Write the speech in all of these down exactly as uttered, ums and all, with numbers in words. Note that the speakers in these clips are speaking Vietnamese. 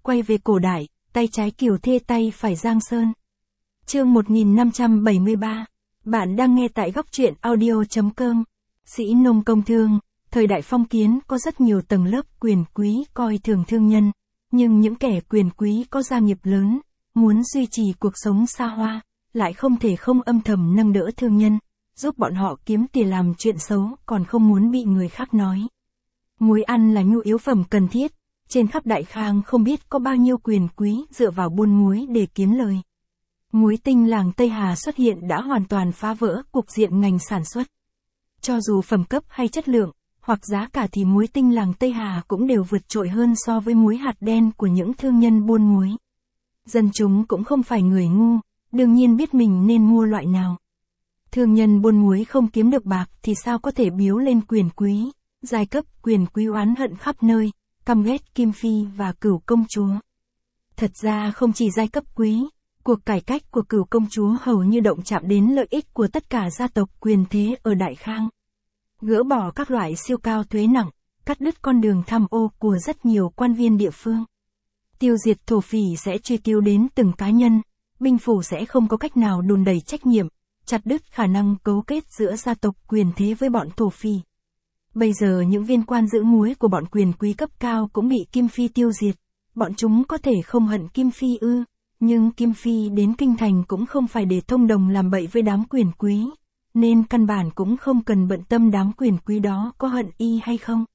quay về cổ đại, tay trái Kiều Thê tay phải Giang Sơn. Chương một nghìn năm trăm bảy mươi ba. Bạn đang nghe tại góc truyện audio chấm com. Sĩ nông công thương, thời đại phong kiến có rất nhiều tầng lớp quyền quý coi thường thương nhân, nhưng những kẻ quyền quý có gia nghiệp lớn, muốn duy trì cuộc sống xa hoa, lại không thể không âm thầm nâng đỡ thương nhân, giúp bọn họ kiếm tiền làm chuyện xấu, còn không muốn bị người khác nói. Muối ăn là nhu yếu phẩm cần thiết, trên khắp Đại Khang không biết có bao nhiêu quyền quý dựa vào buôn muối để kiếm lời. Muối tinh làng Tây Hà xuất hiện đã hoàn toàn phá vỡ cục diện ngành sản xuất. Cho dù phẩm cấp hay chất lượng, hoặc giá cả thì muối tinh làng Tây Hà cũng đều vượt trội hơn so với muối hạt đen của những thương nhân buôn muối. Dân chúng cũng không phải người ngu, đương nhiên biết mình nên mua loại nào. Thương nhân buôn muối không kiếm được bạc thì sao có thể biếu lên quyền quý, giai cấp quyền quý oán hận khắp nơi, căm ghét Kim Phi và Cửu công chúa. Thật ra không chỉ giai cấp quý, cuộc cải cách của Cửu công chúa hầu như động chạm đến lợi ích của tất cả gia tộc quyền thế ở Đại Khang. Gỡ bỏ các loại siêu cao thuế nặng, cắt đứt con đường tham ô của rất nhiều quan viên địa phương. Tiêu diệt thổ phỉ sẽ truy cứu đến từng cá nhân, binh phủ sẽ không có cách nào đùn đẩy trách nhiệm, chặt đứt khả năng cấu kết giữa gia tộc quyền thế với bọn thổ phỉ. Bây giờ những viên quan giữ muối của bọn quyền quý cấp cao cũng bị Kim Phi tiêu diệt, bọn chúng có thể không hận Kim Phi ư, nhưng Kim Phi đến kinh thành cũng không phải để thông đồng làm bậy với đám quyền quý, nên căn bản cũng không cần bận tâm đám quyền quý đó có hận y hay không.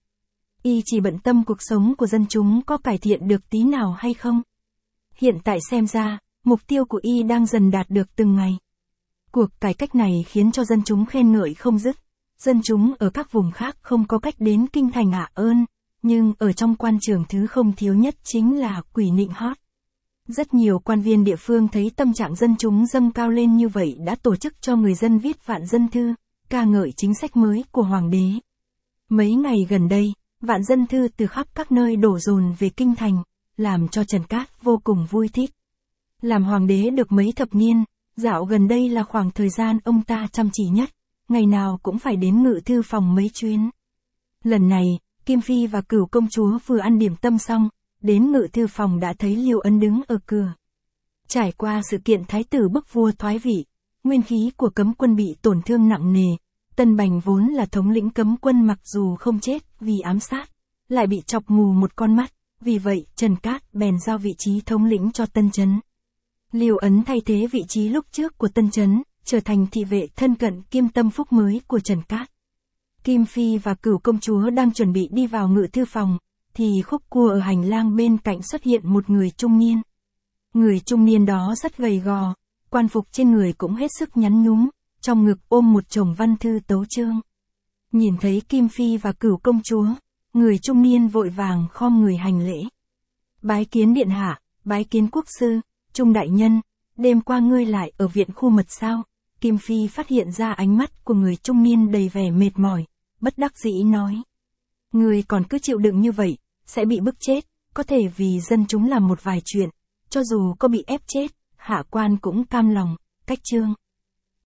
Y chỉ bận tâm cuộc sống của dân chúng có cải thiện được tí nào hay không. Hiện tại xem ra, mục tiêu của y đang dần đạt được từng ngày. Cuộc cải cách này khiến cho dân chúng khen ngợi không dứt. Dân chúng ở các vùng khác không có cách đến kinh thành ạ ơn, nhưng ở trong quan trường thứ không thiếu nhất chính là quỷ nịnh hót. Rất nhiều quan viên địa phương thấy tâm trạng dân chúng dâng cao lên như vậy đã tổ chức cho người dân viết vạn dân thư, ca ngợi chính sách mới của hoàng đế. Mấy ngày gần đây, vạn dân thư từ khắp các nơi đổ dồn về kinh thành, làm cho Trần Cát vô cùng vui thích. Làm hoàng đế được mấy thập niên, dạo gần đây là khoảng thời gian ông ta chăm chỉ nhất, ngày nào cũng phải đến ngự thư phòng mấy chuyến. Lần này, Kim Phi và Cửu công chúa vừa ăn điểm tâm xong, đến ngự thư phòng đã thấy Liêu Ấn đứng ở cửa. Trải qua sự kiện thái tử bức vua thoái vị, nguyên khí của cấm quân bị tổn thương nặng nề, Tân Bành vốn là thống lĩnh cấm quân mặc dù không chết vì ám sát, lại bị chọc mù một con mắt, vì vậy Trần Cát bèn giao vị trí thống lĩnh cho Tân Chấn. Liêu Ấn thay thế vị trí lúc trước của Tân Chấn, trở thành thị vệ thân cận kiêm tâm phúc mới của Trần Cát. Kim Phi và Cửu công chúa đang chuẩn bị đi vào ngự thư phòng, thì khúc cua ở hành lang bên cạnh xuất hiện một người trung niên. Người trung niên đó rất gầy gò, quan phục trên người cũng hết sức nhắn nhúm, trong ngực ôm một chồng văn thư tấu chương. Nhìn thấy Kim Phi và Cửu công chúa, người trung niên vội vàng khom người hành lễ. Bái kiến điện hạ, bái kiến quốc sư, Trung đại nhân, đêm qua ngươi lại ở viện khu mật sao? Kim Phi phát hiện ra ánh mắt của người trung niên đầy vẻ mệt mỏi, bất đắc dĩ nói. Ngươi còn cứ chịu đựng như vậy, sẽ bị bức chết, có thể vì dân chúng làm một vài chuyện, cho dù có bị ép chết, hạ quan cũng cam lòng, cách chương.